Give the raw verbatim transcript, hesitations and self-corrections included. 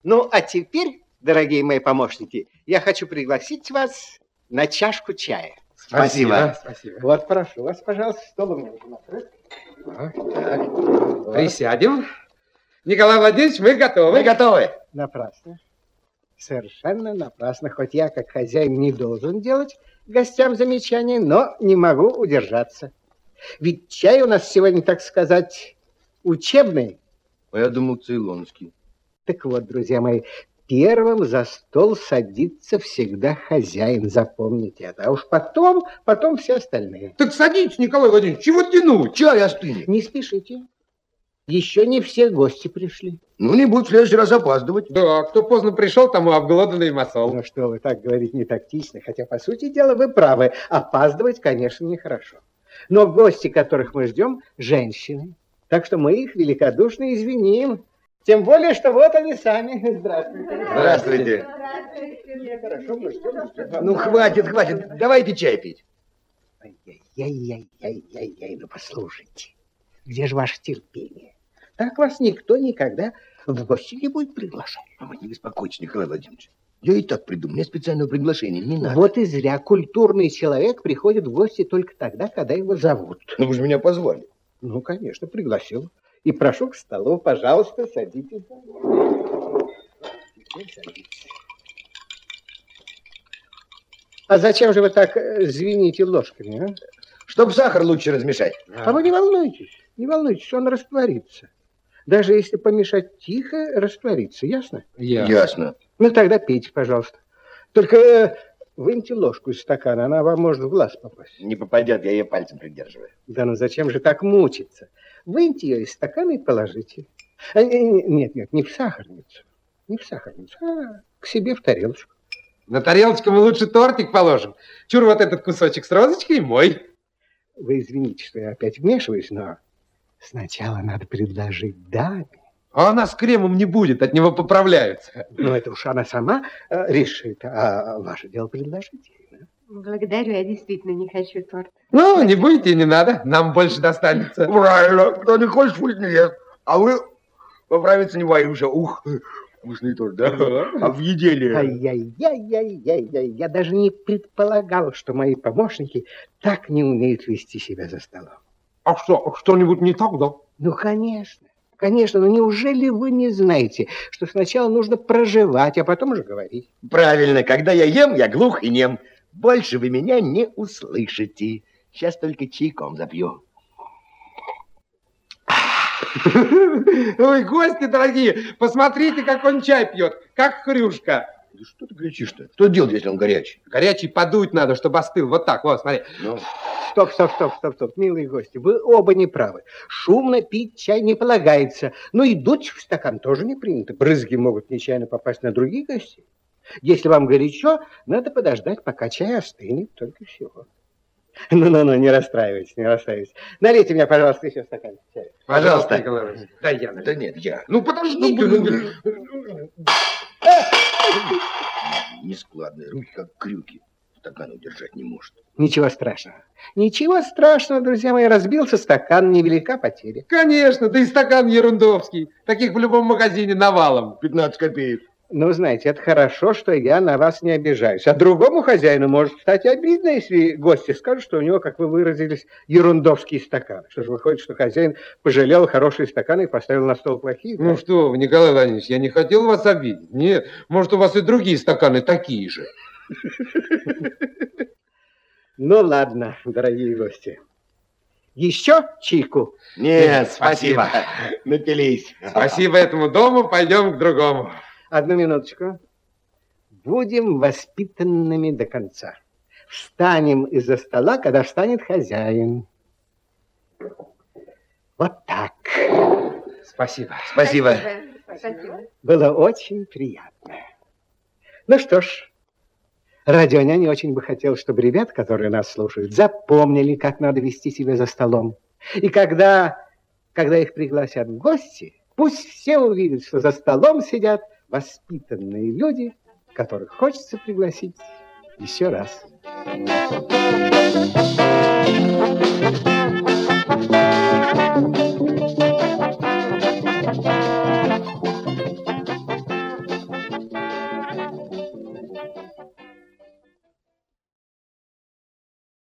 Ну, а теперь, дорогие мои помощники, я хочу пригласить вас на чашку чая. Спасибо. Спасибо. Вот, прошу вас, пожалуйста, стол у меня уже накрыт. Так, так. Вот. Присядем. Николай Владимирович, мы готовы. Мы готовы. Напрасно. Совершенно напрасно. Хоть я, как хозяин, не должен делать гостям замечания, но не могу удержаться. Ведь чай у нас сегодня, так сказать, учебный. А я думал, цейлонский. Так вот, друзья мои, первым за стол садится всегда хозяин. Запомните это. А уж потом, потом все остальные. Так садитесь, Николай Владимирович, чего тянуть? Чай остынет. Не спешите. Еще не все гости пришли. Ну, не будут в следующий раз опаздывать. Да, кто поздно пришел, тому обглоданный масол. Ну, что вы так говорить не тактично, хотя, по сути дела, вы правы. Опаздывать, конечно, нехорошо. Но гости, которых мы ждем, женщины. Так что мы их великодушно извиним. Тем более, что вот они сами. Здравствуйте. Здравствуйте. Здравствуйте. Хорошо, мы ждем, ждем. Ну, хватит, хватит. Давайте чай пить. Ай-яй-яй-яй-яй-яй, ну послушайте. Где же ваше терпение? Так вас никто никогда в гости не будет приглашать. Мама, не беспокойтесь, Николай Владимирович. Я и так приду. Мне специального приглашения не надо. Вот и зря. Культурный человек приходит в гости только тогда, когда его зовут. Ну, вы же меня позвали. Ну, конечно, пригласил. И прошу к столу, пожалуйста, садитесь. А зачем же вы так звените ложками, а? Чтобы сахар лучше размешать. А вы не волнуйтесь, не волнуйтесь, он растворится. Даже если помешать тихо, растворится, ясно? Ясно. Ясно. Ну, тогда пейте, пожалуйста. Только э, выньте ложку из стакана, она вам может в глаз попасть. Не попадет, я ее пальцем придерживаю. Да ну зачем же так мучиться? Выньте ее из стакана и положите. А, нет, нет, не в сахарницу. Не в сахарницу, а к себе в тарелочку. На тарелочку мы лучше тортик положим. Чур, вот этот кусочек с розочкой мой. Вы извините, что я опять вмешиваюсь, но сначала надо предложить даме. А она с кремом не будет, от него поправляются. Ну, это уж она сама э, решит, а ваше дело предложить ей. Да? Благодарю, я действительно не хочу торт. Ну, не будете, не надо, нам больше достанется. Правильно, кто не хочет, пусть не ест. А вы поправиться не боюсь. Ух, вкусный торт, да? А в еде ли? Ай-яй-яй-яй-яй-яй. Я даже не предполагал, что мои помощники так не умеют вести себя за столом. А что, что-нибудь не так, да? Ну, конечно. Конечно, но неужели вы не знаете, что сначала нужно прожевать, а потом уже говорить? Правильно, когда я ем, я глух и нем. Больше вы меня не услышите. Сейчас только чайком запью. Ой, гости дорогие, посмотрите, как он чай пьет, как хрюшка. Да что ты кричишь-то? Что делать, если он горячий? Горячий подуть надо, чтобы остыл. Вот так, вот, смотри. Ну... Стоп, стоп, стоп, стоп, стоп, милые гости, вы оба не правы. Шумно пить чай не полагается, но и дуть в стакан тоже не принято. Брызги могут нечаянно попасть на других гостей. Если вам горячо, надо подождать, пока чай остынет, только всего. Ну-ну-ну, не расстраивайтесь, не расстраивайтесь. Налейте мне, пожалуйста, еще стакан чая. Пожалуйста. Пожалуйста. Да, я налью. Да нет, я. Ну, подождите. Ну, нескладные руки, как крюки. Стакан удержать не может. Ничего страшного. Ничего страшного, друзья мои. Разбился стакан, невелика потеря. Конечно, да и стакан ерундовский. Таких в любом магазине навалом. пятнадцать копеек. Ну, знаете, это хорошо, что я на вас не обижаюсь. А другому хозяину может стать обидно, если гости скажут, что у него, как вы выразились, ерундовский стакан. Что же выходит, что хозяин пожалел хорошие стаканы и поставил на стол плохие? Ну что вы, Николай Владимирович, я не хотел вас обидеть. Нет, может, у вас и другие стаканы такие же. Ну, ладно, дорогие гости. Еще чайку? Нет, спасибо. Напились. Спасибо этому дому, пойдем к другому. Одну минуточку. Будем воспитанными до конца. Встанем из-за стола, когда встанет хозяин. Вот так. Спасибо. Спасибо. Спасибо. Было очень приятно. Ну что ж, Родионя не очень бы хотел, чтобы ребят, которые нас слушают, запомнили, как надо вести себя за столом. И когда, когда их пригласят в гости, пусть все увидят, что за столом сидят воспитанные люди, которых хочется пригласить еще раз. Thank you.